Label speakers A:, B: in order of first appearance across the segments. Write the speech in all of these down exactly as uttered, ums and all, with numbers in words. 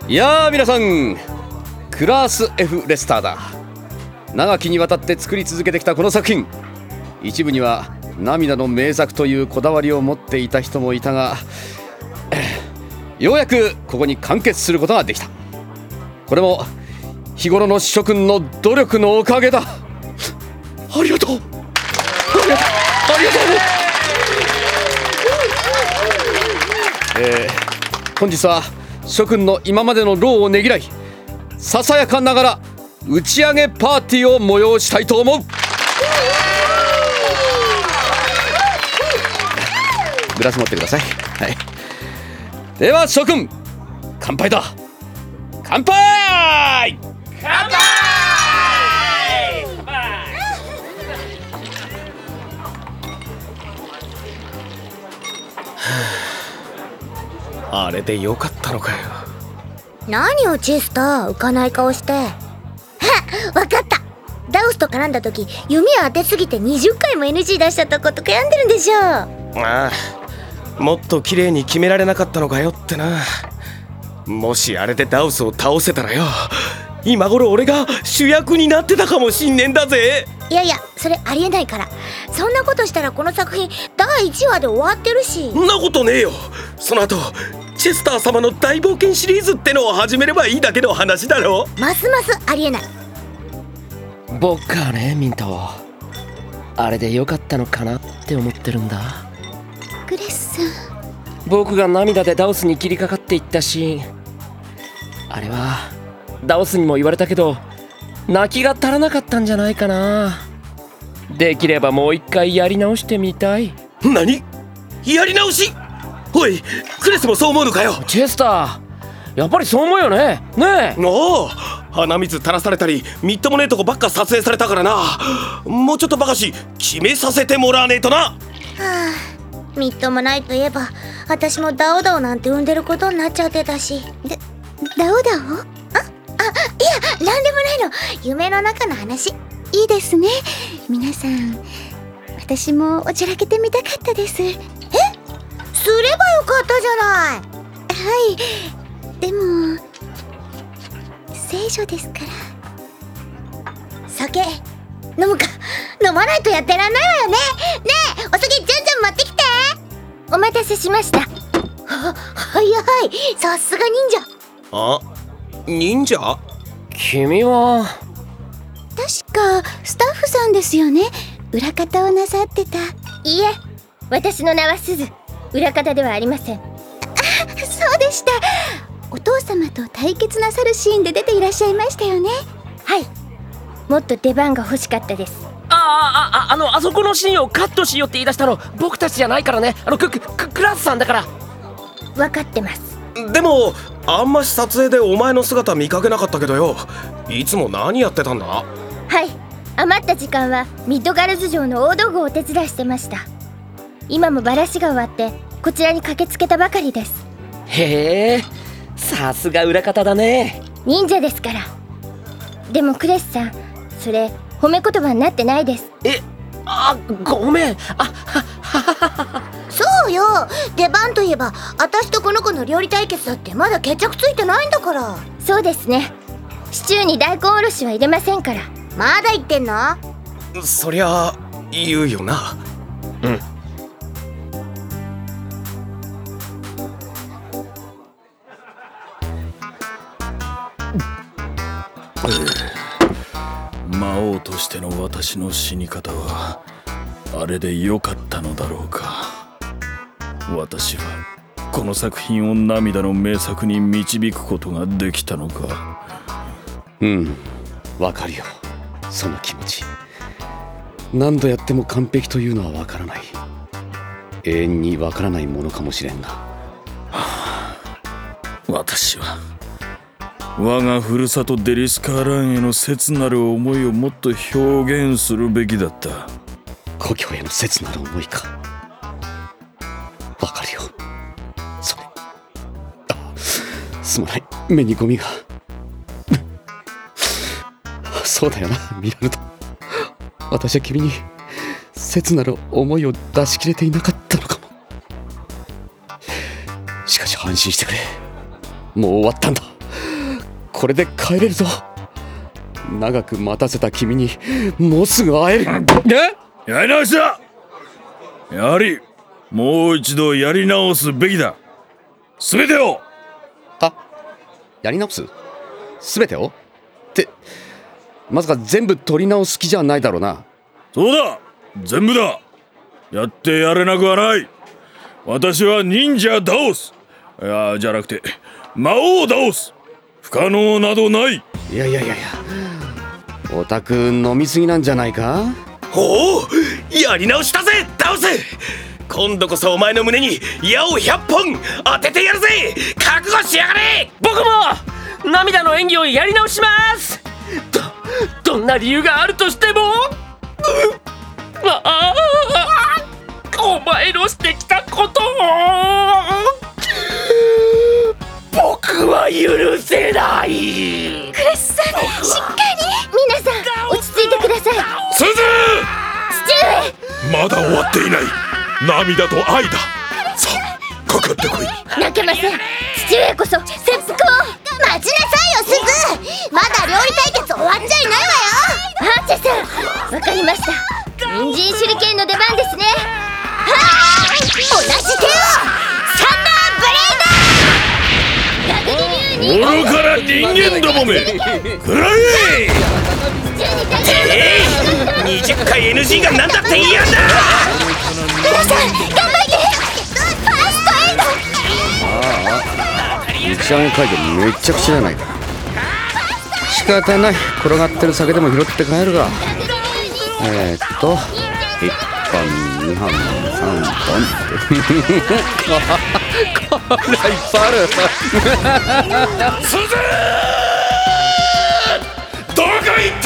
A: いやー皆さん、クラース F レスターだ。長きにわたって作り続けてきたこの作品、一部には涙の名作というこだわりを持っていた人もいたが、ようやくここに完結することができた。これも日頃の諸君の努力のおかげだ。ありがとう、ありがとう、ありがとう。えー、本日は諸君の今までの労をねぎらい、ささやかながら打ち上げパーティーを催したいと思う。グラス持ってください。はい、では諸君、乾杯だ。乾杯、
B: 乾杯。
C: あれでよかったのかよ。
D: 何をチェスター、浮かない顔して。はっ、わかった。ダウスと絡んだ時、弓を当てすぎてにじゅっかいも エヌジー 出しちゃったこと悔やんでるんでしょ。
C: ああ、もっと綺麗に決められなかったのかよってな。もしあれでダウスを倒せたらよ、今頃俺が主役になってたかもしんねんだぜ。
D: いやいや、それありえないから。そんなことしたらこの作品だいいちわで終わってるし。
C: そんなことねえよ。その後チェスター様の大冒険シリーズってのを始めればいいだけの話だろ。
D: ますますありえない。
E: 僕はね、ミント、あれでよかったのかなって思ってるんだ。
D: グレッさん、
E: 僕が涙でダオスに切りかかっていったシーン、あれはダオスにも言われたけど泣きが足らなかったんじゃないかな。できればもう一回やり直してみたい。
C: 何？やり直し？おい、クレスもそう思うのかよ。
E: チェスター、やっぱりそう思うよね。ねえ。
C: おお、鼻水垂らされたりみっともねえとこばっか撮影されたからな。もうちょっとバカし決めさせてもらわねえとな。は
D: あ、みっともないといえば私もダオダオなんて産んでることになっちゃってたし。で、ダオダオ？あ、あ、いや、なんでもないの。夢の中の話。
F: いいですね。皆さん、私もおちゃらけてみたかったです。え？
D: すればよかったじゃない。
F: はい、でも聖女ですから。
D: 酒飲むか。飲まないとやってらんないわよね。ねえ、お酒じゃんじゃん持ってきて。お待たせしました。は、早い、さすが忍者。
C: あ、忍者？
E: 君は
F: 確かスタッフさんですよね。裏方をなさってた。
D: いいえ、私の名はすず。裏方ではありません。
F: あ、そうでした。お父様と対決なさるシーンで出ていらっしゃいましたよね。
D: はい、もっと出番が欲しかったです。
E: ああ、あ、あの、あそこのシーンをカットしようって言い出したの僕たちじゃないからね。あのククククラスさんだから。
D: 分かってます。
C: でもあんまし撮影でお前の姿見かけなかったけどよ、いつも何やってたんだ？
D: はい、余った時間はミッドガルズ城の大道具をお手伝いしてました。今もバラシが終わってこちらに駆けつけたばかりです。
E: へえ、さすが裏方だね。
D: 忍者ですから。でもクレスさん、それ褒め言葉になってないです。
E: え、あ、ごめん。あ、ははは。
D: そうよ、出番といえば私とこの子の料理対決だってまだ決着ついてないんだから。そうですね。シチューに大根おろしは入れませんから。まだ言ってんの？
C: そりゃ言うよな。
E: うん。
G: 魔王としての私の死に方はあれで良かったのだろうか。私はこの作品を涙の名作に導くことができたのか。
A: うん、わかるよ、その気持ち。何度やっても完璧というのはわからない。永遠にわからないものかもしれんが、は
G: あ、私は我がふるさとデリスカーランへの切なる思いをもっと表現するべきだった。
A: 故郷への切なる思いか。わかるよ、それ。あ、すまない、目にゴミが。そうだよな、ミラルド。私は君に切なる思いを出し切れていなかったのかも。しかし安心してくれ、もう終わったんだ。 これで帰れるぞ。長く待たせた君にもうすぐ会える。
G: えやり直しだ。やはりもう一度やり直すべきだ。すべてを。
A: は？やり直す？すべてを？ってまさか全部取り直す気じゃないだろうな。
G: そうだ、全部だ。やってやれなくはない。私は忍者ダオス。いやじゃなくて魔王ダオス。不可能などない。
A: いやいやいやいや、オタク飲みすぎなんじゃないか。
C: おお、やり直したぜダオス。今度こそお前の胸に矢をひゃっぽん当ててやるぜ。覚悟しやがれ。
E: 僕も涙の演技をやり直します。ど、どんな理由があるとしても、ああ、お前のしてきたことを僕は許せない。
F: クレスさん、しっかり。皆さん落ち着いてください。
G: すず！
F: 父
G: まだ終わっていない。涙と愛だ。さあかかってこい。
F: 上泣けません。父上こそ切腹を。
D: 待ちなさいよすず。まだ料理対決終わっちゃいないわよ。
F: ハーチェさん、わかりました。人参手裏剣の出番ですね。
D: はーい、同じ手をサンダーブレイダー。
F: ラグリ流に
G: 愚から人間どもめ食らえ。
C: えー、にじゅっかい エヌジー が何だって嫌だ。
D: 皆さん頑張ってファーストエイド。
A: 打ち上げ会でめっちゃくちゃじゃないか。仕方ない、転がってる酒でも拾って帰るが。えー、っといっぽんにほんさんぼんこれいっぱいある。
G: すずどこ行った。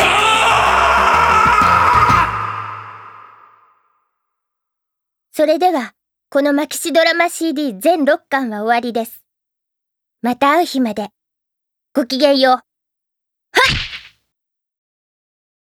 F: それではこのマキシドラマ シーディー 全ろっかんは終わりです。また会う日までごきげんよう。